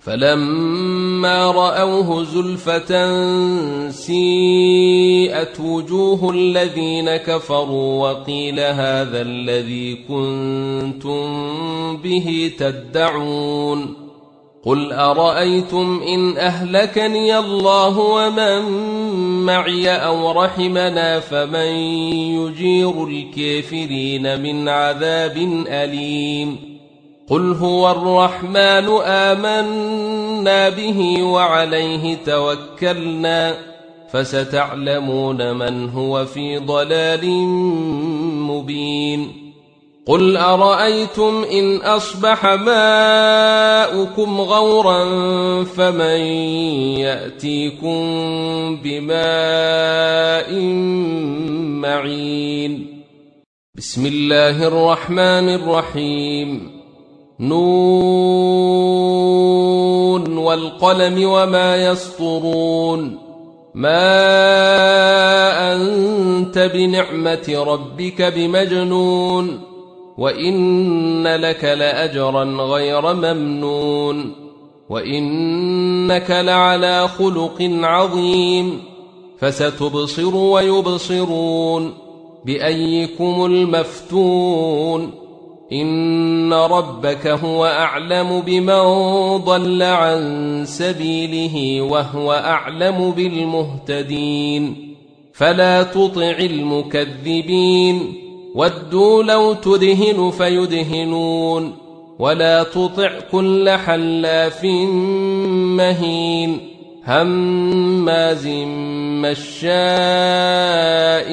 فلما رأوه زلفة سيئت وجوه الذين كفروا وقيل هذا الذي كنتم به تدعون قل أرأيتم إن أهلكني الله ومن معي أو رحمنا فمن يجير الكافرين من عذاب أليم قل هو الرحمن آمنا به وعليه توكلنا فستعلمون من هو في ضلال مبين قل أرأيتم إن أصبح ماؤكم غورا فمن يأتيكم بماء معين بسم الله الرحمن الرحيم نون والقلم وما يسطرون ما أنت بنعمة ربك بمجنون وإن لك لأجرا غير ممنون وإنك لعلى خلق عظيم فستبصر ويبصرون بأيكم المفتون إن ربك هو أعلم بمن ضل عن سبيله وهو أعلم بالمهتدين فلا تطع المكذبين ودوا لو تدهن فيدهنون ولا تطع كل حلاف مهين هماز مشاء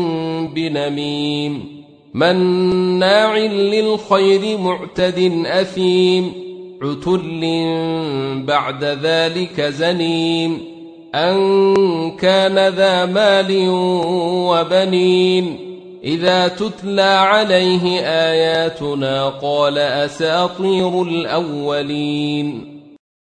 بنميم مناع للخير معتد أثيم عتل بعد ذلك زنيم أن كان ذا مال وبنين إذا تتلى عليه آياتنا قال أساطير الأولين